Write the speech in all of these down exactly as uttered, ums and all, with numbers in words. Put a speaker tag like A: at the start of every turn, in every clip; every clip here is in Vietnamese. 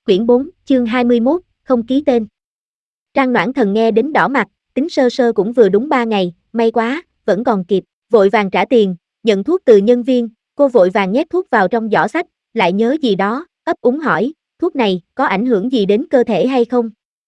A: Quyển bốn, chương hai mươi mốt, không ký tên. Trang Noãn Thần nghe đến đỏ mặt, tính sơ sơ cũng vừa đúng ba ngày, may quá, vẫn còn kịp, vội vàng trả tiền, nhận thuốc từ nhân viên, cô vội vàng nhét thuốc vào trong giỏ xách, lại nhớ gì đó, ấp úng hỏi, thuốc này có ảnh hưởng gì đến cơ thể hay không?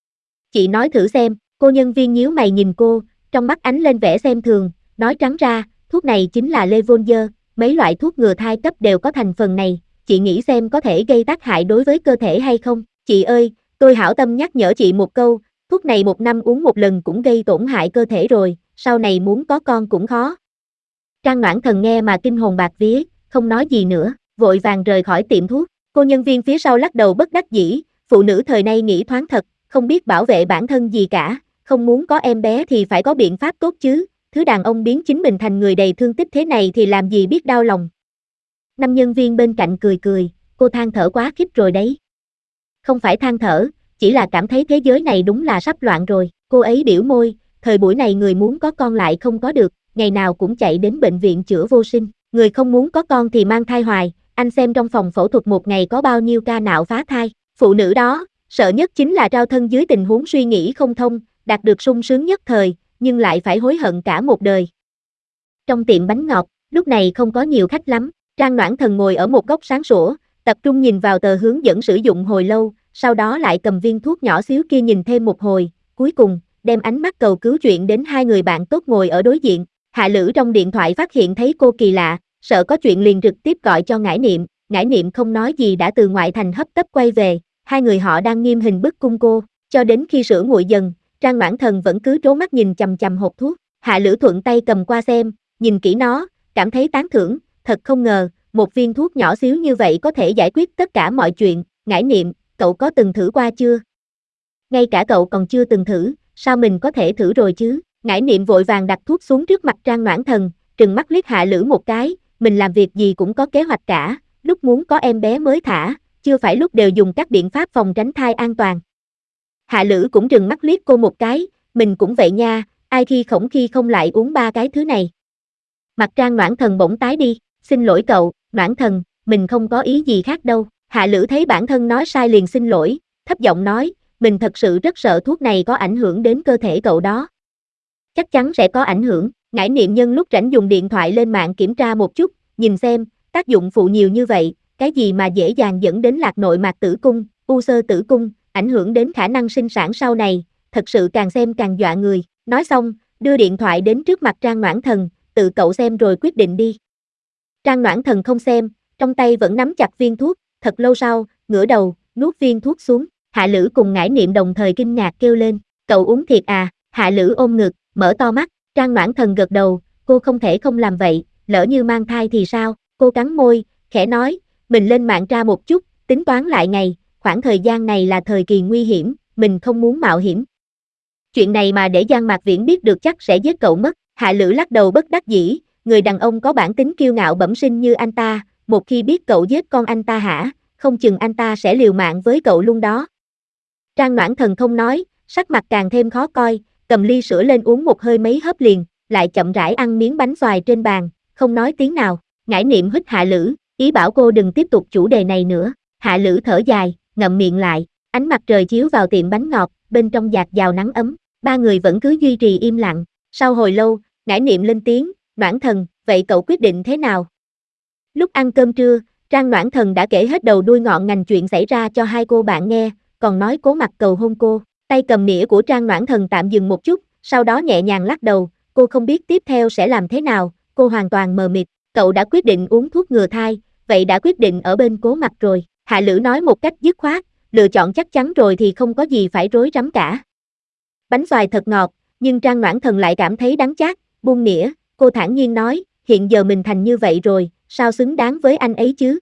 A: Chị nói thử xem, cô nhân viên nhíu mày nhìn cô, trong mắt ánh lên vẻ xem thường, nói trắng ra, thuốc này chính là Levolver, mấy loại thuốc ngừa thai cấp đều có thành phần này, chị nghĩ xem có thể gây tác hại đối với cơ thể hay không? Chị ơi, tôi hảo tâm nhắc nhở chị một câu, thuốc này một năm uống một lần cũng gây tổn hại cơ thể rồi, sau này muốn có con cũng khó. Trang Noãn Thần nghe mà kinh hồn bạt vía, không nói gì nữa, vội vàng rời khỏi tiệm thuốc. Cô nhân viên phía sau lắc đầu bất đắc dĩ, phụ nữ thời nay nghĩ thoáng thật, không biết bảo vệ bản thân gì cả, không muốn có em bé thì phải có biện pháp tốt chứ, thứ đàn ông biến chính mình thành người đầy thương tích thế này thì làm gì biết đau lòng. Năm nhân viên bên cạnh cười cười, cô than thở quá khiếp rồi đấy. Không phải than thở, chỉ là cảm thấy thế giới này đúng là sắp loạn rồi, cô ấy biểu môi, thời buổi này người muốn có con lại không có được, ngày nào cũng chạy đến bệnh viện chữa vô sinh, người không muốn có con thì mang thai hoài, anh xem trong phòng phẫu thuật một ngày có bao nhiêu ca nạo phá thai, phụ nữ đó, sợ nhất chính là trao thân dưới tình huống suy nghĩ không thông, đạt được sung sướng nhất thời, nhưng lại phải hối hận cả một đời. Trong tiệm bánh ngọt, lúc này không có nhiều khách lắm, Trang Noãn Thần ngồi ở một góc sáng sủa, tập trung nhìn vào tờ hướng dẫn sử dụng hồi lâu, sau đó lại cầm viên thuốc nhỏ xíu kia nhìn thêm một hồi, cuối cùng, đem ánh mắt cầu cứu chuyện đến hai người bạn tốt ngồi ở đối diện. Hạ Lữ trong điện thoại phát hiện thấy cô kỳ lạ, sợ có chuyện liền trực tiếp gọi cho Ngải Niệm, Ngải Niệm không nói gì đã từ ngoại thành hấp tấp quay về, hai người họ đang nghiêm hình bức cung cô, cho đến khi sữa nguội dần, Trang Noãn Thần vẫn cứ trố mắt nhìn chằm chằm hộp thuốc, Hạ Lữ thuận tay cầm qua xem, nhìn kỹ nó, cảm thấy tán thưởng, thật không ngờ, một viên thuốc nhỏ xíu như vậy có thể giải quyết tất cả mọi chuyện, Ngải Niệm, cậu có từng thử qua chưa? Ngay cả cậu còn chưa từng thử, sao mình có thể thử rồi chứ? Ngải Niệm vội vàng đặt thuốc xuống trước mặt Trang Noãn Thần, trừng mắt liếc Hạ Lữ một cái, mình làm việc gì cũng có kế hoạch cả, lúc muốn có em bé mới thả, chưa phải lúc đều dùng các biện pháp phòng tránh thai an toàn. Hạ Lữ cũng trừng mắt liếc cô một cái, mình cũng vậy nha, ai khi khổng khi không lại uống ba cái thứ này. Mặt Trang Noãn Thần bỗng tái đi, xin lỗi cậu, Noãn Thần, mình không có ý gì khác đâu. Hạ Lữ thấy bản thân nói sai liền xin lỗi, thấp giọng nói, mình thật sự rất sợ thuốc này có ảnh hưởng đến cơ thể cậu đó. Chắc chắn sẽ có ảnh hưởng, Ngải Niệm nhân lúc rảnh dùng điện thoại lên mạng kiểm tra một chút, nhìn xem, tác dụng phụ nhiều như vậy, cái gì mà dễ dàng dẫn đến lạc nội mạc tử cung, u xơ tử cung, ảnh hưởng đến khả năng sinh sản sau này, thật sự càng xem càng dọa người. Nói xong, đưa điện thoại đến trước mặt Trang Noãn Thần, tự cậu xem rồi quyết định đi. Trang Noãn Thần không xem, trong tay vẫn nắm chặt viên thuốc, thật lâu sau, ngửa đầu, nuốt viên thuốc xuống, Hạ Lữ cùng Ngải Niệm đồng thời kinh ngạc kêu lên, cậu uống thiệt à? Hạ Lữ ôm ngực, mở to mắt, Trang Noãn Thần gật đầu, cô không thể không làm vậy, lỡ như mang thai thì sao? Cô cắn môi, khẽ nói, mình lên mạng tra một chút, tính toán lại ngày, khoảng thời gian này là thời kỳ nguy hiểm, mình không muốn mạo hiểm. Chuyện này mà để Giang Mạc Viễn biết được chắc sẽ giết cậu mất. Hạ Lữ lắc đầu bất đắc dĩ, người đàn ông có bản tính kiêu ngạo bẩm sinh như anh ta, một khi biết cậu giết con anh ta hả, không chừng anh ta sẽ liều mạng với cậu luôn đó. Trang Noãn Thần không nói, sắc mặt càng thêm khó coi, cầm ly sữa lên uống một hơi mấy hớp liền, lại chậm rãi ăn miếng bánh xoài trên bàn, không nói tiếng nào. Ngải Niệm hít Hạ Lữ, ý bảo cô đừng tiếp tục chủ đề này nữa. Hạ Lữ thở dài, ngậm miệng lại, ánh mặt trời chiếu vào tiệm bánh ngọt, bên trong dạt dào nắng ấm, ba người vẫn cứ duy trì im lặng. Sau hồi lâu, Ngải Niệm lên tiếng, Noãn Thần, vậy cậu quyết định thế nào? Lúc ăn cơm trưa, Trang Noãn Thần đã kể hết đầu đuôi ngọn ngành chuyện xảy ra cho hai cô bạn nghe, còn nói Cố Mặc cầu hôn cô. Tay cầm nĩa của Trang Noãn Thần tạm dừng một chút, sau đó nhẹ nhàng lắc đầu, cô không biết tiếp theo sẽ làm thế nào, cô hoàn toàn mờ mịt. Cậu đã quyết định uống thuốc ngừa thai, vậy đã quyết định ở bên Cố Mặc rồi. Hạ Lữ nói một cách dứt khoát, lựa chọn chắc chắn rồi thì không có gì phải rối rắm cả. Bánh xoài thật ngọt, nhưng Trang Noãn Thần lại cảm thấy đắng chát, buông nĩa, cô thản nhiên nói, hiện giờ mình thành như vậy rồi, sao xứng đáng với anh ấy chứ?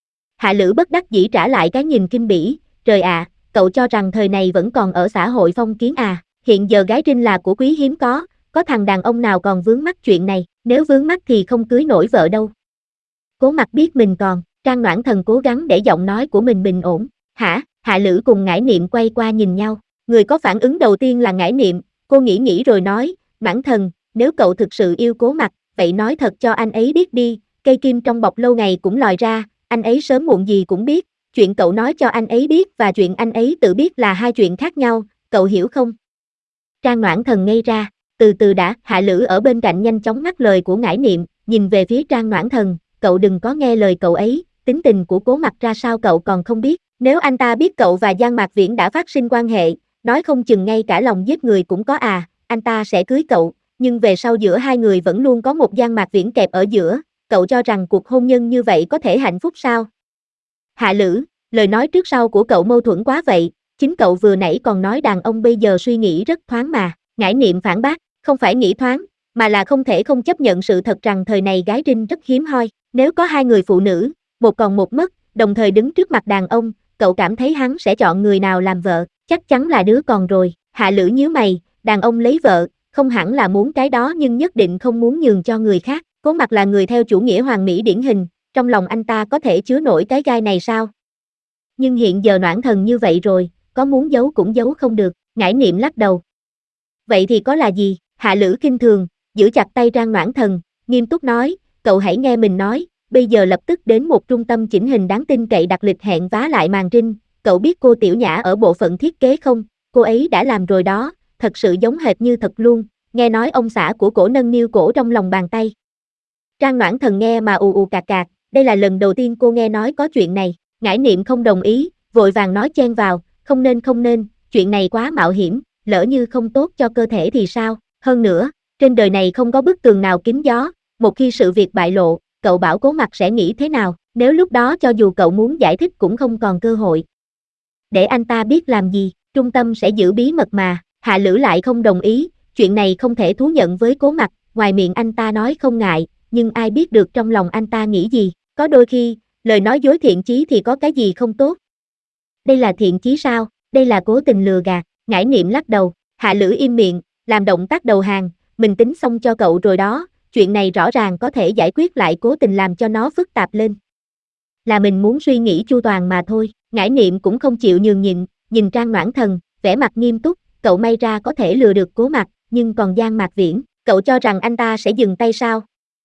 A: Hạ Lữ bất đắc dĩ trả lại cái nhìn kinh bỉ, trời ạ, cậu cho rằng thời này vẫn còn ở xã hội phong kiến à, hiện giờ gái trinh là của quý hiếm có, có thằng đàn ông nào còn vướng mắc chuyện này, nếu vướng mắc thì không cưới nổi vợ đâu. Cố Mặc biết mình còn, Trang Noãn Thần cố gắng để giọng nói của mình bình ổn, hả? Hạ Lữ cùng Ngải Niệm quay qua nhìn nhau, người có phản ứng đầu tiên là Ngải Niệm, cô nghĩ nghĩ rồi nói, Noãn Thần, nếu cậu thực sự yêu Cố Mặc, vậy nói thật cho anh ấy biết đi, cây kim trong bọc lâu ngày cũng lòi ra, anh ấy sớm muộn gì cũng biết, chuyện cậu nói cho anh ấy biết và chuyện anh ấy tự biết là hai chuyện khác nhau, cậu hiểu không? Trang Noãn Thần ngây ra, từ từ đã, Hạ Lữ ở bên cạnh nhanh chóng ngắt lời của Ngải Niệm, nhìn về phía Trang Noãn Thần, cậu đừng có nghe lời cậu ấy, tính tình của Cố Mặc ra sao cậu còn không biết, nếu anh ta biết cậu và Giang Mạc Viễn đã phát sinh quan hệ, nói không chừng ngay cả lòng giết người cũng có à, anh ta sẽ cưới cậu, nhưng về sau giữa hai người vẫn luôn có một Giang Mạc Viễn kẹp ở giữa, cậu cho rằng cuộc hôn nhân như vậy có thể hạnh phúc sao? Hạ Lữ, lời nói trước sau của cậu mâu thuẫn quá vậy, chính cậu vừa nãy còn nói đàn ông bây giờ suy nghĩ rất thoáng mà, Ngải Niệm phản bác, không phải nghĩ thoáng, mà là không thể không chấp nhận sự thật rằng thời này gái trinh rất hiếm hoi, nếu có hai người phụ nữ, một còn một mất, đồng thời đứng trước mặt đàn ông, cậu cảm thấy hắn sẽ chọn người nào làm vợ, chắc chắn là đứa còn rồi, Hạ Lữ nhíu mày, đàn ông lấy vợ, không hẳn là muốn cái đó nhưng nhất định không muốn nhường cho người khác, Cố Mặc là người theo chủ nghĩa hoàn mỹ điển hình, trong lòng anh ta có thể chứa nổi cái gai này sao? Nhưng hiện giờ Noãn Thần như vậy rồi, có muốn giấu cũng giấu không được, Ngải Niệm lắc đầu. Vậy thì có là gì? Hạ Lữ kinh thường, giữ chặt tay Trang Noãn Thần, nghiêm túc nói, cậu hãy nghe mình nói, bây giờ lập tức đến một trung tâm chỉnh hình đáng tin cậy đặt lịch hẹn vá lại màn trinh, cậu biết cô Tiểu Nhã ở bộ phận thiết kế không? Cô ấy đã làm rồi đó, thật sự giống hệt như thật luôn, nghe nói ông xã của cổ nâng niu cổ trong lòng bàn tay. Trang Noãn Thần nghe mà ù ù cạc cạc, đây là lần đầu tiên cô nghe nói có chuyện này, Ngải Niệm không đồng ý, vội vàng nói chen vào, không nên không nên, chuyện này quá mạo hiểm, lỡ như không tốt cho cơ thể thì sao, hơn nữa, trên đời này không có bức tường nào kín gió, một khi sự việc bại lộ, cậu bảo Cố Mặc sẽ nghĩ thế nào, nếu lúc đó cho dù cậu muốn giải thích cũng không còn cơ hội. Để anh ta biết làm gì, trung tâm sẽ giữ bí mật mà, Hạ Lữ lại không đồng ý, chuyện này không thể thú nhận với Cố Mặc, ngoài miệng anh ta nói không ngại, nhưng ai biết được trong lòng anh ta nghĩ gì, có đôi khi, lời nói dối thiện chí thì có cái gì không tốt. Đây là thiện chí sao, đây là cố tình lừa gạt, Ngải Niệm lắc đầu, Hạ Lữ im miệng, làm động tác đầu hàng, mình tính xong cho cậu rồi đó, chuyện này rõ ràng có thể giải quyết lại cố tình làm cho nó phức tạp lên. Là mình muốn suy nghĩ chu toàn mà thôi, Ngải Niệm cũng không chịu nhường nhịn, nhìn Trang Noãn Thần, vẻ mặt nghiêm túc, cậu may ra có thể lừa được Cố Mặc, nhưng còn Giang Mạc Viễn, cậu cho rằng anh ta sẽ dừng tay sao?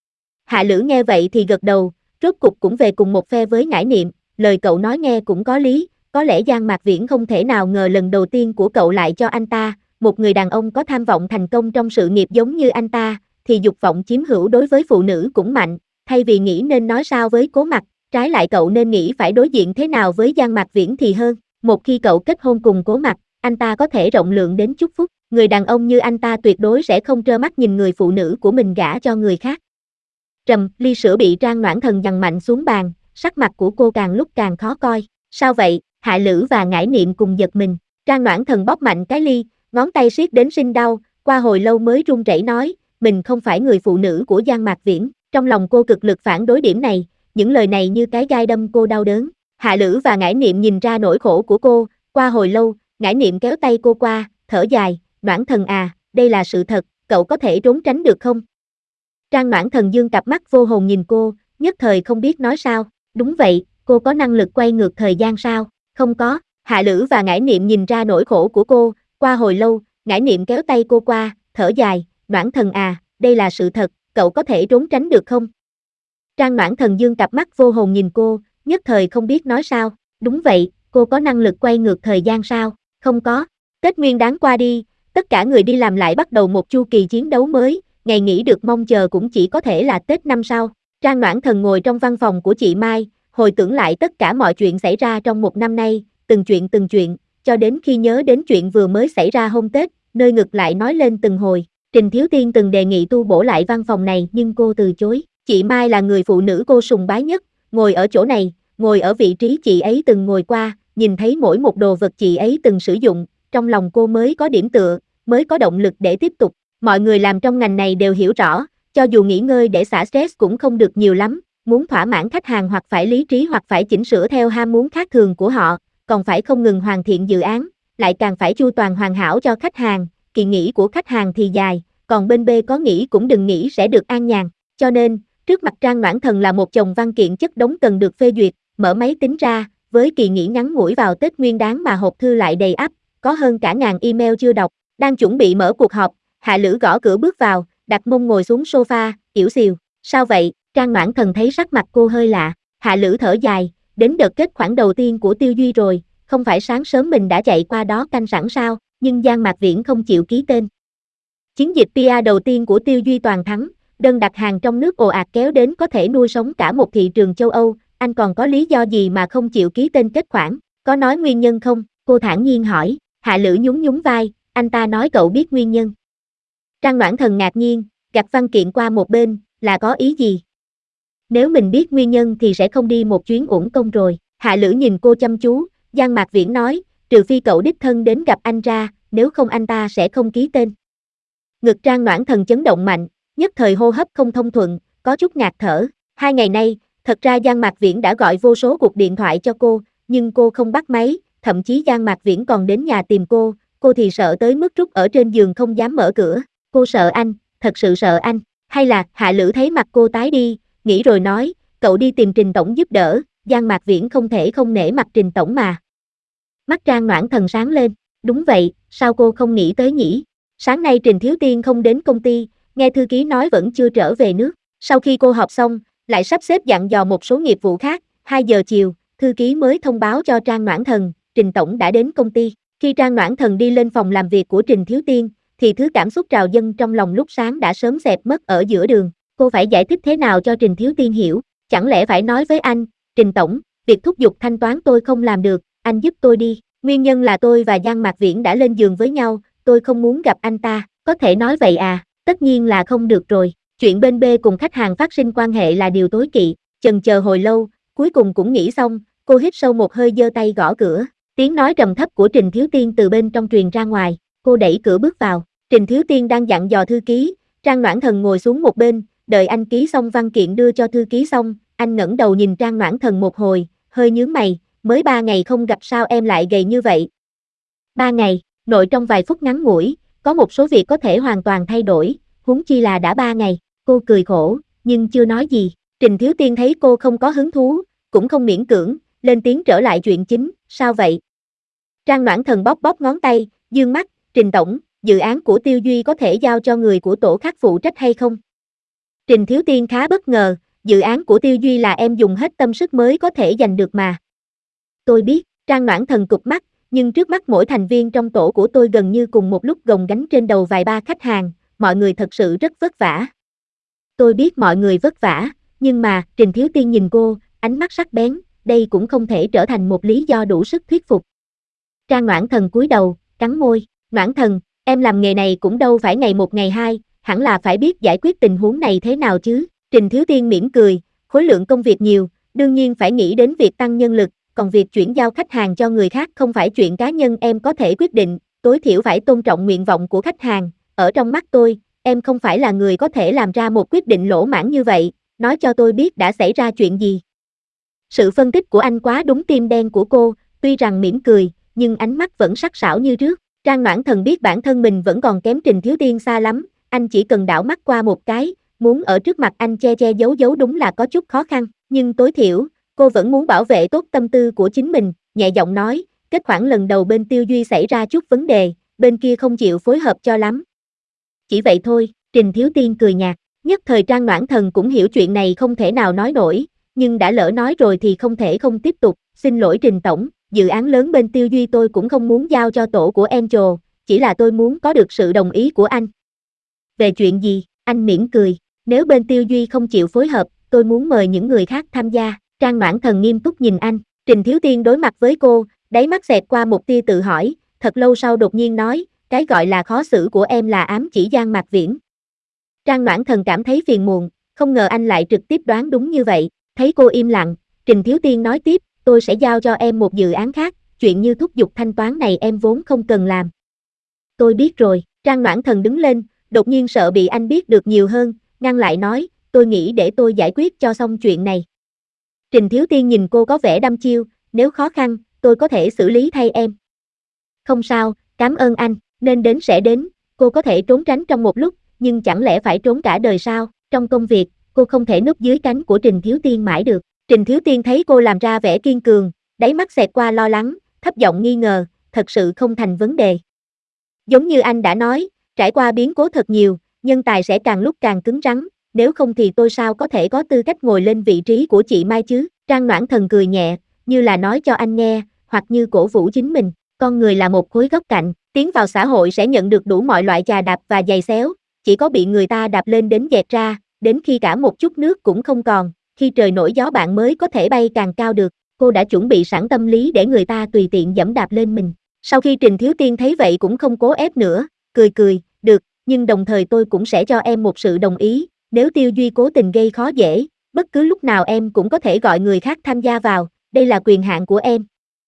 A: Hạ Lữ nghe vậy thì gật đầu, rốt cục cũng về cùng một phe với Ngải Niệm, lời cậu nói nghe cũng có lý, có lẽ Giang Mạc Viễn không thể nào ngờ lần đầu tiên của cậu lại cho anh ta, một người đàn ông có tham vọng thành công trong sự nghiệp giống như anh ta, thì dục vọng chiếm hữu đối với phụ nữ cũng mạnh, thay vì nghĩ nên nói sao với Cố Mặc, trái lại cậu nên nghĩ phải đối diện thế nào với Giang Mạc Viễn thì hơn, một khi cậu kết hôn cùng Cố Mặc, anh ta có thể rộng lượng đến chúc phúc, người đàn ông như anh ta tuyệt đối sẽ không trơ mắt nhìn người phụ nữ của mình gả cho người khác. Trầm, ly sữa bị Trang Noãn Thần giằng mạnh xuống bàn, sắc mặt của cô càng lúc càng khó coi, sao vậy? Hạ Lữ và Ngải Niệm cùng giật mình, Trang Noãn Thần bóp mạnh cái ly, ngón tay siết đến sinh đau, qua hồi lâu mới run rẩy nói, mình không phải người phụ nữ của Giang Mạc Viễn, trong lòng cô cực lực phản đối điểm này, những lời này như cái gai đâm cô đau đớn. Hạ Lữ và Ngải Niệm nhìn ra nỗi khổ của cô, qua hồi lâu, Ngải Niệm kéo tay cô qua, thở dài, Noãn Thần à, đây là sự thật, cậu có thể trốn tránh được không? Trang Noãn Thần dương cặp mắt vô hồn nhìn cô, nhất thời không biết nói sao, đúng vậy, cô có năng lực quay ngược thời gian sao? Không có, Hạ Lữ và Ngải Niệm nhìn ra nỗi khổ của cô, qua hồi lâu, Ngải Niệm kéo tay cô qua, thở dài, Noãn Thần à, đây là sự thật, cậu có thể trốn tránh được không? Trang Noãn Thần dương cặp mắt vô hồn nhìn cô, nhất thời không biết nói sao, đúng vậy, cô có năng lực quay ngược thời gian sao? Không có, Tết Nguyên Đán qua đi, tất cả người đi làm lại bắt đầu một chu kỳ chiến đấu mới, ngày nghỉ được mong chờ cũng chỉ có thể là Tết năm sau. Trang Noãn Thần ngồi trong văn phòng của chị Mai, hồi tưởng lại tất cả mọi chuyện xảy ra trong một năm nay, từng chuyện từng chuyện, cho đến khi nhớ đến chuyện vừa mới xảy ra hôm Tết, nơi ngực lại nói lên từng hồi. Trình Thiếu Tiên từng đề nghị tu bổ lại văn phòng này nhưng cô từ chối. Chị Mai là người phụ nữ cô sùng bái nhất, ngồi ở chỗ này, ngồi ở vị trí chị ấy từng ngồi qua, nhìn thấy mỗi một đồ vật chị ấy từng sử dụng, trong lòng cô mới có điểm tựa, mới có động lực để tiếp tục. Mọi người làm trong ngành này đều hiểu rõ, cho dù nghỉ ngơi để xả stress cũng không được nhiều lắm, muốn thỏa mãn khách hàng hoặc phải lý trí hoặc phải chỉnh sửa theo ham muốn khác thường của họ, còn phải không ngừng hoàn thiện dự án, lại càng phải chu toàn hoàn hảo cho khách hàng, kỳ nghỉ của khách hàng thì dài, còn bên B có nghỉ cũng đừng nghĩ sẽ được an nhàn, cho nên, trước mặt Trang Noãn Thần là một chồng văn kiện chất đống cần được phê duyệt, mở máy tính ra, với kỳ nghỉ ngắn ngủi vào Tết Nguyên Đán mà hộp thư lại đầy ắp, có hơn cả ngàn email chưa đọc, đang chuẩn bị mở cuộc họp, Hạ Lữ gõ cửa bước vào, đặt mông ngồi xuống sofa, yểu xìu, sao vậy? Trang Noãn Thần thấy sắc mặt cô hơi lạ, Hạ Lữ thở dài, đến đợt kết khoản đầu tiên của Tiêu Duy rồi, không phải sáng sớm mình đã chạy qua đó canh sẵn sao, nhưng Giang Mạc Viễn không chịu ký tên. Chiến dịch pê e rờ đầu tiên của Tiêu Duy toàn thắng, đơn đặt hàng trong nước ồ ạt kéo đến có thể nuôi sống cả một thị trường châu Âu, anh còn có lý do gì mà không chịu ký tên kết khoản, có nói nguyên nhân không? Cô thản nhiên hỏi. Hạ Lữ nhún nhún vai, anh ta nói cậu biết nguyên nhân. Trang Noãn Thần ngạc nhiên, gạt văn kiện qua một bên, là có ý gì? Nếu mình biết nguyên nhân thì sẽ không đi một chuyến uổng công rồi. Hạ Lữ nhìn cô chăm chú, Giang Mạc Viễn nói, trừ phi cậu đích thân đến gặp anh ra, nếu không anh ta sẽ không ký tên. Ngực Trang Noãn Thần chấn động mạnh, nhất thời hô hấp không thông thuận, có chút ngạt thở. Hai ngày nay, thật ra Giang Mạc Viễn đã gọi vô số cuộc điện thoại cho cô, nhưng cô không bắt máy, thậm chí Giang Mạc Viễn còn đến nhà tìm cô, cô thì sợ tới mức rút ở trên giường không dám mở cửa. Cô sợ anh, thật sự sợ anh, hay là Hạ Lữ thấy mặt cô tái đi, nghĩ rồi nói, cậu đi tìm Trình Tổng giúp đỡ, Giang Mạc Viễn không thể không nể mặt Trình Tổng mà. Mắt Trang Noãn Thần sáng lên, đúng vậy, sao cô không nghĩ tới nhỉ? Sáng nay Trình Thiếu Tiên không đến công ty, nghe thư ký nói vẫn chưa trở về nước, sau khi cô họp xong, lại sắp xếp dặn dò một số nghiệp vụ khác, hai giờ chiều, thư ký mới thông báo cho Trang Noãn Thần, Trình Tổng đã đến công ty. Khi Trang Noãn Thần đi lên phòng làm việc của Trình Thiếu Tiên, thì thứ cảm xúc trào dâng trong lòng lúc sáng đã sớm xẹp mất ở giữa đường. Cô phải giải thích thế nào cho Trình Thiếu Tiên hiểu, chẳng lẽ phải nói với anh, Trình Tổng, việc thúc giục thanh toán tôi không làm được, anh giúp tôi đi. Nguyên nhân là tôi và Giang Mạc Viễn đã lên giường với nhau, tôi không muốn gặp anh ta, có thể nói vậy à, tất nhiên là không được rồi. Chuyện bên B cùng khách hàng phát sinh quan hệ là điều tối kỵ, chần chờ hồi lâu, cuối cùng cũng nghĩ xong, cô hít sâu một hơi giơ tay gõ cửa. Tiếng nói trầm thấp của Trình Thiếu Tiên từ bên trong truyền ra ngoài, cô đẩy cửa bước vào. Trình Thiếu Tiên đang dặn dò thư ký, Trang Noãn Thần ngồi xuống một bên, đợi anh ký xong văn kiện đưa cho thư ký xong, anh ngẩng đầu nhìn Trang Noãn Thần một hồi, hơi nhướng mày, mới ba ngày không gặp sao em lại gầy như vậy. Ba ngày, nội trong vài phút ngắn ngủi, có một số việc có thể hoàn toàn thay đổi, huống chi là đã ba ngày, cô cười khổ, nhưng chưa nói gì. Trình Thiếu Tiên thấy cô không có hứng thú, cũng không miễn cưỡng, lên tiếng trở lại chuyện chính, sao vậy? Trang Noãn Thần bóp bóp ngón tay, dương mắt, Trình Tổng, dự án của Tiêu Duy có thể giao cho người của tổ khác phụ trách hay không? Trình Thiếu Tiên khá bất ngờ, dự án của Tiêu Duy là em dùng hết tâm sức mới có thể giành được mà. Tôi biết, Trang Noãn Thần cụp mắt, nhưng trước mắt mỗi thành viên trong tổ của tôi gần như cùng một lúc gồng gánh trên đầu vài ba khách hàng, mọi người thật sự rất vất vả. Tôi biết mọi người vất vả, nhưng mà, Trình Thiếu Tiên nhìn cô, ánh mắt sắc bén, đây cũng không thể trở thành một lý do đủ sức thuyết phục. Trang Noãn Thần cúi đầu, cắn môi, Noãn Thần, em làm nghề này cũng đâu phải ngày một ngày hai, hẳn là phải biết giải quyết tình huống này thế nào chứ. Trình Thiếu Tiên mỉm cười, khối lượng công việc nhiều, đương nhiên phải nghĩ đến việc tăng nhân lực, còn việc chuyển giao khách hàng cho người khác không phải chuyện cá nhân em có thể quyết định, tối thiểu phải tôn trọng nguyện vọng của khách hàng. Ở trong mắt tôi, em không phải là người có thể làm ra một quyết định lỗ mãng như vậy, nói cho tôi biết đã xảy ra chuyện gì. Sự phân tích của anh quá đúng tim đen của cô, tuy rằng mỉm cười, nhưng ánh mắt vẫn sắc sảo như trước. Trang Noãn Thần biết bản thân mình vẫn còn kém Trình Thiếu Tiên xa lắm, anh chỉ cần đảo mắt qua một cái, muốn ở trước mặt anh che che giấu giấu đúng là có chút khó khăn, nhưng tối thiểu, cô vẫn muốn bảo vệ tốt tâm tư của chính mình, nhẹ giọng nói, kết khoản lần đầu bên Tiêu Duy xảy ra chút vấn đề, bên kia không chịu phối hợp cho lắm. Chỉ vậy thôi, Trình Thiếu Tiên cười nhạt, nhất thời Trang Noãn Thần cũng hiểu chuyện này không thể nào nói nổi, nhưng đã lỡ nói rồi thì không thể không tiếp tục, xin lỗi Trình Tổng, dự án lớn bên Tiêu Duy tôi cũng không muốn giao cho tổ của Angel, chỉ là tôi muốn có được sự đồng ý của anh. Về chuyện gì? Anh mỉm cười, nếu bên Tiêu Duy không chịu phối hợp, tôi muốn mời những người khác tham gia. Trang Noãn Thần nghiêm túc nhìn anh, Trình Thiếu Tiên đối mặt với cô, đáy mắt xẹt qua một tia tự hỏi, thật lâu sau đột nhiên nói, cái gọi là khó xử của em là ám chỉ Giang Mạc Viễn. Trang Noãn Thần cảm thấy phiền muộn, không ngờ anh lại trực tiếp đoán đúng như vậy, thấy cô im lặng, Trình Thiếu Tiên nói tiếp, tôi sẽ giao cho em một dự án khác, chuyện như thúc giục thanh toán này em vốn không cần làm. Tôi biết rồi, Trang Noãn Thần đứng lên, đột nhiên sợ bị anh biết được nhiều hơn, ngăn lại nói, tôi nghĩ để tôi giải quyết cho xong chuyện này. Trình Thiếu Tiên nhìn cô có vẻ đăm chiêu, nếu khó khăn, tôi có thể xử lý thay em. Không sao, cảm ơn anh, nên đến sẽ đến, cô có thể trốn tránh trong một lúc, nhưng chẳng lẽ phải trốn cả đời sao, trong công việc, cô không thể núp dưới cánh của Trình Thiếu Tiên mãi được. Trình Thiếu Tiên thấy cô làm ra vẻ kiên cường, đáy mắt xẹt qua lo lắng, thấp giọng nghi ngờ, thật sự không thành vấn đề. Giống như anh đã nói, trải qua biến cố thật nhiều, nhân tài sẽ càng lúc càng cứng rắn, nếu không thì tôi sao có thể có tư cách ngồi lên vị trí của chị Mai chứ. Trang Noãn Thần cười nhẹ, như là nói cho anh nghe, hoặc như cổ vũ chính mình. Con người là một khối góc cạnh, tiến vào xã hội sẽ nhận được đủ mọi loại chà đạp và giày xéo, chỉ có bị người ta đạp lên đến dẹt ra, đến khi cả một chút nước cũng không còn, khi trời nổi gió bạn mới có thể bay càng cao được. Cô đã chuẩn bị sẵn tâm lý để người ta tùy tiện giẫm đạp lên mình. Sau khi Trình Thiếu Tiên thấy vậy cũng không cố ép nữa, cười cười, được, nhưng đồng thời tôi cũng sẽ cho em một sự đồng ý, nếu Tiêu Duy cố tình gây khó dễ, bất cứ lúc nào em cũng có thể gọi người khác tham gia vào, đây là quyền hạn của em.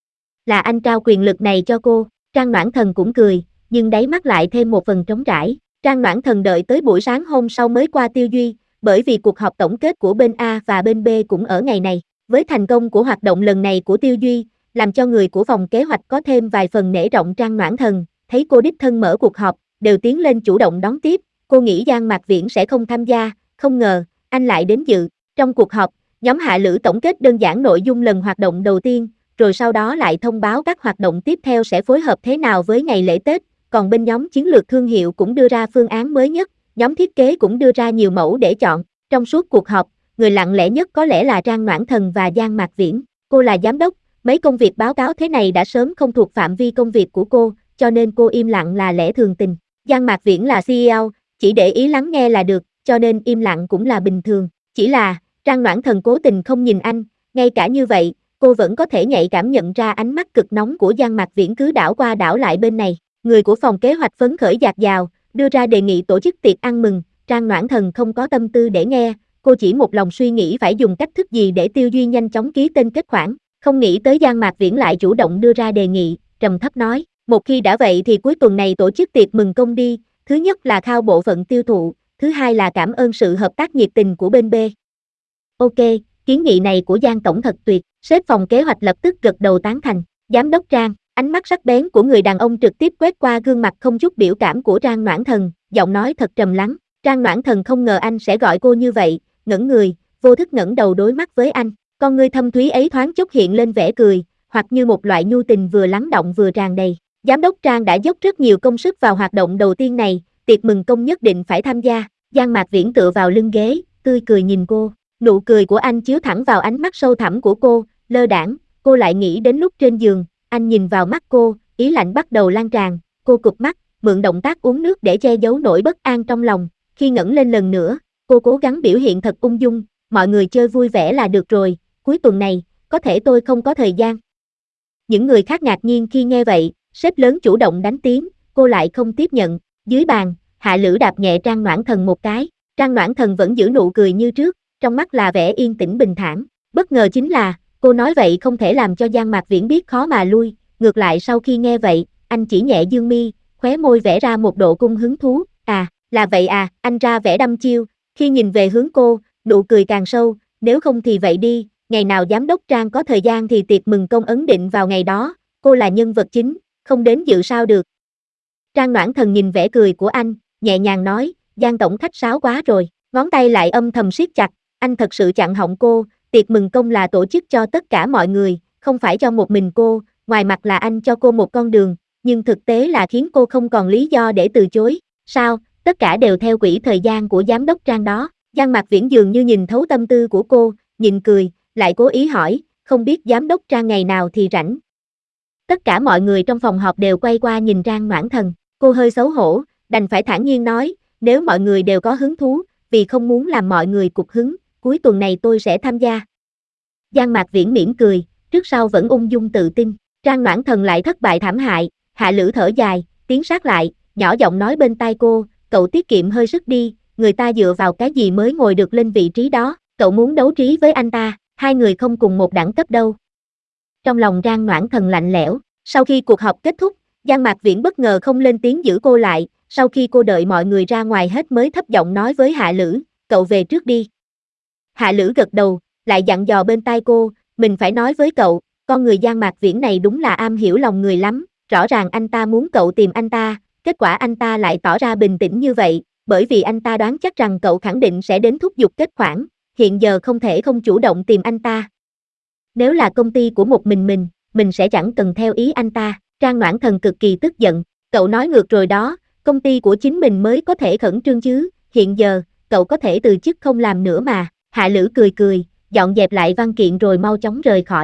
A: Là anh trao quyền lực này cho cô. Trang Noãn Thần cũng cười, nhưng đáy mắt lại thêm một phần trống trải. Trang Noãn Thần đợi tới buổi sáng hôm sau mới qua Tiêu Duy, bởi vì cuộc họp tổng kết của bên A và bên B cũng ở ngày này. Với thành công của hoạt động lần này của Tiêu Duy, làm cho người của phòng kế hoạch có thêm vài phần nể trọng Trang Noãn Thần, thấy cô đích thân mở cuộc họp, đều tiến lên chủ động đón tiếp. Cô nghĩ Giang Mạc Viễn sẽ không tham gia, không ngờ, anh lại đến dự. Trong cuộc họp, nhóm Hạ Lữ tổng kết đơn giản nội dung lần hoạt động đầu tiên, rồi sau đó lại thông báo các hoạt động tiếp theo sẽ phối hợp thế nào với ngày lễ Tết, còn bên nhóm chiến lược thương hiệu cũng đưa ra phương án mới nhất, nhóm thiết kế cũng đưa ra nhiều mẫu để chọn. Trong suốt cuộc họp, người lặng lẽ nhất có lẽ là Trang Noãn Thần và Giang Mạc Viễn. Cô là giám đốc, mấy công việc báo cáo thế này đã sớm không thuộc phạm vi công việc của cô, cho nên cô im lặng là lẽ thường tình. Giang Mạc Viễn là xê e ô, chỉ để ý lắng nghe là được, cho nên im lặng cũng là bình thường. Chỉ là, Trang Noãn Thần cố tình không nhìn anh, ngay cả như vậy, cô vẫn có thể nhạy cảm nhận ra ánh mắt cực nóng của Giang Mạc Viễn cứ đảo qua đảo lại bên này. Người của phòng kế hoạch phấn khởi dạt dào, đưa ra đề nghị tổ chức tiệc ăn mừng, Trang Noãn Thần không có tâm tư để nghe, cô chỉ một lòng suy nghĩ phải dùng cách thức gì để Tiêu Duy nhanh chóng ký tên kết khoản, không nghĩ tới Giang Mạc Viễn lại chủ động đưa ra đề nghị, trầm thấp nói, một khi đã vậy thì cuối tuần này tổ chức tiệc mừng công đi, thứ nhất là khao bộ phận tiêu thụ, thứ hai là cảm ơn sự hợp tác nhiệt tình của bên B. Ok, kiến nghị này của Giang Tổng thật tuyệt, sếp phòng kế hoạch lập tức gật đầu tán thành. Giám đốc Trang, ánh mắt sắc bén của người đàn ông trực tiếp quét qua gương mặt không chút biểu cảm của Trang Noãn Thần, giọng nói thật trầm lắng. Trang Noãn Thần không ngờ anh sẽ gọi cô như vậy, ngẩng người, vô thức ngẩng đầu đối mắt với anh, con ngươi thâm thúy ấy thoáng chốc hiện lên vẻ cười, hoặc như một loại nhu tình vừa lắng động vừa tràn đầy. Giám đốc Trang đã dốc rất nhiều công sức vào hoạt động đầu tiên này, tiệc mừng công nhất định phải tham gia. Giang Mạc Viễn tựa vào lưng ghế, tươi cười nhìn cô. Nụ cười của anh chiếu thẳng vào ánh mắt sâu thẳm của cô, lơ đãng, cô lại nghĩ đến lúc trên giường, anh nhìn vào mắt cô, ý lạnh bắt đầu lan tràn, cô cụp mắt, mượn động tác uống nước để che giấu nỗi bất an trong lòng, khi ngẩng lên lần nữa, cô cố gắng biểu hiện thật ung dung, mọi người chơi vui vẻ là được rồi, cuối tuần này, có thể tôi không có thời gian. Những người khác ngạc nhiên khi nghe vậy, sếp lớn chủ động đánh tiếng, cô lại không tiếp nhận, dưới bàn, Hạ Lữ đạp nhẹ Trang Noãn Thần một cái, Trang Noãn Thần vẫn giữ nụ cười như trước, trong mắt là vẻ yên tĩnh bình thản. Bất ngờ chính là, cô nói vậy không thể làm cho Giang Mạc Viễn biết khó mà lui, ngược lại sau khi nghe vậy, anh chỉ nhẹ dương mi, khóe môi vẽ ra một độ cung hứng thú, à, là vậy à, anh ra vẻ đăm chiêu, khi nhìn về hướng cô, nụ cười càng sâu, nếu không thì vậy đi, ngày nào giám đốc Trang có thời gian thì tiệc mừng công ấn định vào ngày đó, cô là nhân vật chính, không đến dự sao được. Trang Noãn Thần nhìn vẻ cười của anh, nhẹ nhàng nói, Giang Tổng khách sáo quá rồi, ngón tay lại âm thầm siết chặt, anh thật sự chặn họng cô, tiệc mừng công là tổ chức cho tất cả mọi người, không phải cho một mình cô, ngoài mặt là anh cho cô một con đường, nhưng thực tế là khiến cô không còn lý do để từ chối, sao, tất cả đều theo quỹ thời gian của giám đốc Trang đó. Giang Mạc Viễn dường như nhìn thấu tâm tư của cô, nhìn cười, lại cố ý hỏi, không biết giám đốc Trang ngày nào thì rảnh. Tất cả mọi người trong phòng họp đều quay qua nhìn Trang Noãn Thần, cô hơi xấu hổ, đành phải thản nhiên nói, nếu mọi người đều có hứng thú, vì không muốn làm mọi người cục hứng, cuối tuần này tôi sẽ tham gia. Giang Mạc Viễn mỉm cười, trước sau vẫn ung dung tự tin, Trang Noãn Thần lại thất bại thảm hại, Hạ Lữ thở dài, tiến sát lại, nhỏ giọng nói bên tai cô, cậu tiết kiệm hơi sức đi, người ta dựa vào cái gì mới ngồi được lên vị trí đó, cậu muốn đấu trí với anh ta, hai người không cùng một đẳng cấp đâu. Trong lòng Trang Noãn Thần lạnh lẽo, sau khi cuộc họp kết thúc, Giang Mạc Viễn bất ngờ không lên tiếng giữ cô lại, sau khi cô đợi mọi người ra ngoài hết mới thấp giọng nói với Hạ Lữ, cậu về trước đi. Hạ Lữ gật đầu, lại dặn dò bên tai cô, mình phải nói với cậu, con người Giang Mạc Viễn này đúng là am hiểu lòng người lắm, rõ ràng anh ta muốn cậu tìm anh ta, kết quả anh ta lại tỏ ra bình tĩnh như vậy, bởi vì anh ta đoán chắc rằng cậu khẳng định sẽ đến thúc giục kết khoản, hiện giờ không thể không chủ động tìm anh ta. Nếu là công ty của một mình mình, mình sẽ chẳng cần theo ý anh ta. Trang Noãn Thần cực kỳ tức giận, cậu nói ngược rồi đó, công ty của chính mình mới có thể khẩn trương chứ, hiện giờ, cậu có thể từ chức không làm nữa mà. Hạ Lữ cười cười, dọn dẹp lại văn kiện rồi mau chóng rời khỏi.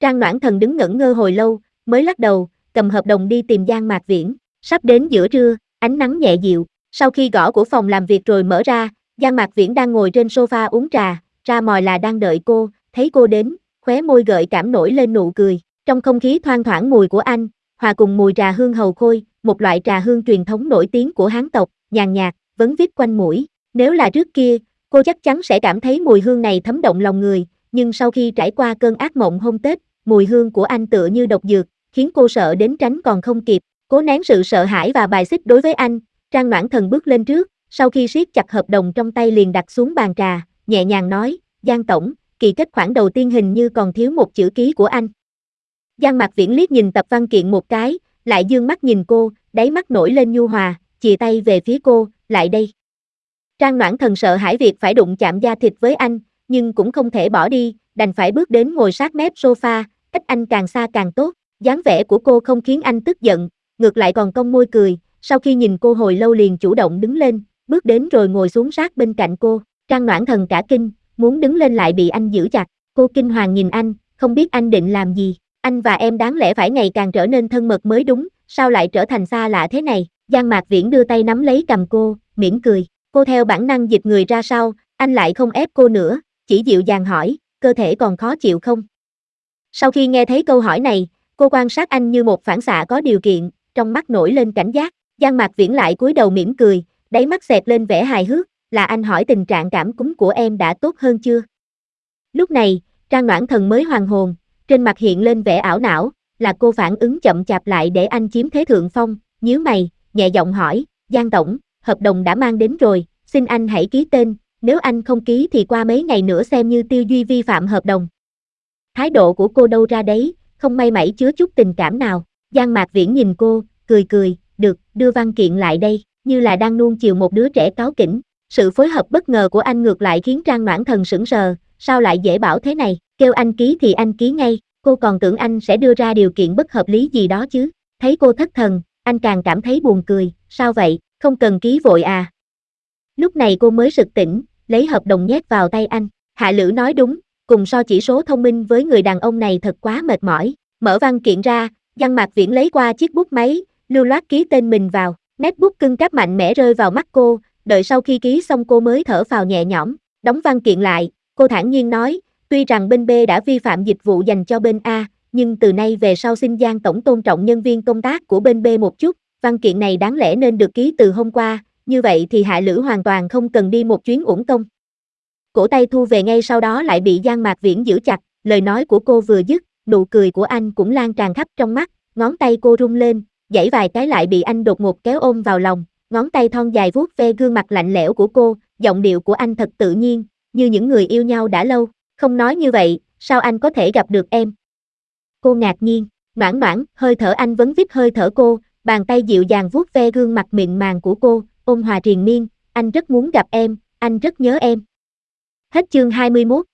A: Trang Noãn Thần đứng ngẩn ngơ hồi lâu, mới lắc đầu, cầm hợp đồng đi tìm Giang Mạc Viễn. Sắp đến giữa trưa, ánh nắng nhẹ dịu, sau khi gõ của phòng làm việc rồi mở ra, Giang Mạc Viễn đang ngồi trên sofa uống trà, ra mòi là đang đợi cô, thấy cô đến, khóe môi gợi cảm nổi lên nụ cười. Trong không khí thoang thoảng mùi của anh, hòa cùng mùi trà hương hầu khôi, một loại trà hương truyền thống nổi tiếng của Hán tộc, nhàn nhạt, vấn vít quanh mũi. Nếu là trước kia, cô chắc chắn sẽ cảm thấy mùi hương này thấm động lòng người, nhưng sau khi trải qua cơn ác mộng hôm Tết, mùi hương của anh tựa như độc dược, khiến cô sợ đến tránh còn không kịp. Cố nén sự sợ hãi và bài xích đối với anh, Trang Noãn Thần bước lên trước, sau khi siết chặt hợp đồng trong tay liền đặt xuống bàn trà, nhẹ nhàng nói, Giang tổng, kỳ kết khoản đầu tiên hình như còn thiếu một chữ ký của anh. Giang Mạc Viễn liếc nhìn tập văn kiện một cái, lại dương mắt nhìn cô, đáy mắt nổi lên nhu hòa, chìa tay về phía cô, lại đây. Trang Noãn Thần sợ hãi việc phải đụng chạm da thịt với anh, nhưng cũng không thể bỏ đi, đành phải bước đến ngồi sát mép sofa, cách anh càng xa càng tốt. Dáng vẻ của cô không khiến anh tức giận, ngược lại còn cong môi cười, sau khi nhìn cô hồi lâu liền chủ động đứng lên, bước đến rồi ngồi xuống sát bên cạnh cô. Trang Noãn Thần cả kinh, muốn đứng lên lại bị anh giữ chặt, cô kinh hoàng nhìn anh, không biết anh định làm gì. Anh và em đáng lẽ phải ngày càng trở nên thân mật mới đúng, sao lại trở thành xa lạ thế này? Giang Mạc Viễn đưa tay nắm lấy cầm cô, mỉm cười. Cô theo bản năng dịch người ra sau, anh lại không ép cô nữa, chỉ dịu dàng hỏi, cơ thể còn khó chịu không? Sau khi nghe thấy câu hỏi này, cô quan sát anh như một phản xạ có điều kiện, trong mắt nổi lên cảnh giác. Giang Mạc Viễn lại cúi đầu mỉm cười, đáy mắt xẹt lên vẻ hài hước, là anh hỏi tình trạng cảm cúm của em đã tốt hơn chưa? Lúc này, Trang Noãn Thần mới hoàn hồn, trên mặt hiện lên vẻ ảo não, là cô phản ứng chậm chạp lại để anh chiếm thế thượng phong, nhíu mày, nhẹ giọng hỏi, Giang tổng, hợp đồng đã mang đến rồi, xin anh hãy ký tên, nếu anh không ký thì qua mấy ngày nữa xem như Tiêu Duy vi phạm hợp đồng. Thái độ của cô đâu ra đấy, không may mảy chứa chút tình cảm nào. Giang Mạc Viễn nhìn cô, cười cười, được, đưa văn kiện lại đây, như là đang nuông chiều một đứa trẻ cáu kỉnh. Sự phối hợp bất ngờ của anh ngược lại khiến Trang Noãn Thần sững sờ, sao lại dễ bảo thế này, kêu anh ký thì anh ký ngay, cô còn tưởng anh sẽ đưa ra điều kiện bất hợp lý gì đó chứ. Thấy cô thất thần, anh càng cảm thấy buồn cười, sao vậy, không cần ký vội à. Lúc này cô mới sực tỉnh, lấy hợp đồng nhét vào tay anh. Hạ Lữ nói đúng, cùng so chỉ số thông minh với người đàn ông này thật quá mệt mỏi. Mở văn kiện ra, Giang Mạc Viễn lấy qua chiếc bút máy, lưu loát ký tên mình vào. Nét bút cưng cáp mạnh mẽ rơi vào mắt cô, đợi sau khi ký xong cô mới thở phào nhẹ nhõm. Đóng văn kiện lại, cô thản nhiên nói, tuy rằng bên B đã vi phạm dịch vụ dành cho bên A, nhưng từ nay về sau xin Giang tổng tôn trọng nhân viên công tác của bên B một chút. Văn kiện này đáng lẽ nên được ký từ hôm qua, như vậy thì Hạ Lữ hoàn toàn không cần đi một chuyến uổng công. Cổ tay thu về ngay sau đó lại bị Giang Mạc Viễn giữ chặt, lời nói của cô vừa dứt, nụ cười của anh cũng lan tràn khắp trong mắt, ngón tay cô rung lên, giãy vài cái lại bị anh đột ngột kéo ôm vào lòng, ngón tay thon dài vuốt ve gương mặt lạnh lẽo của cô, giọng điệu của anh thật tự nhiên, như những người yêu nhau đã lâu, không nói như vậy, sao anh có thể gặp được em? Cô ngạc nhiên, Noãn Noãn, hơi thở anh vấn vít hơi thở cô, bàn tay dịu dàng vuốt ve gương mặt mịn màng của cô, ôn hòa triền miên, anh rất muốn gặp em, anh rất nhớ em. Hết chương hai mươi mốt.